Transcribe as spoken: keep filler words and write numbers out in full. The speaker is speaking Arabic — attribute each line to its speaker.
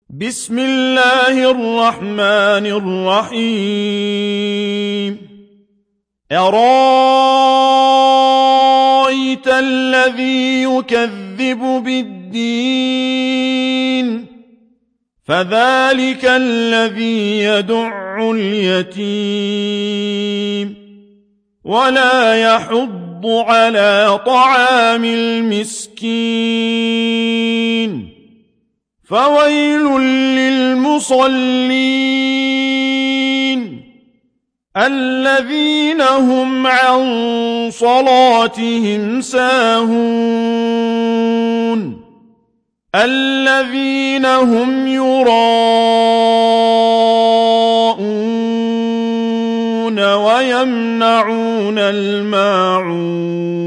Speaker 1: بسم الله الرحمن الرحيم أرأيت الذي يكذب بالدين فذلك الذي يدع اليتيم ولا يحض على طعام المسكين فويل للمصلين الذين هم عن صلاتهم ساهون الذين هم يراءون ويمنعون الماعون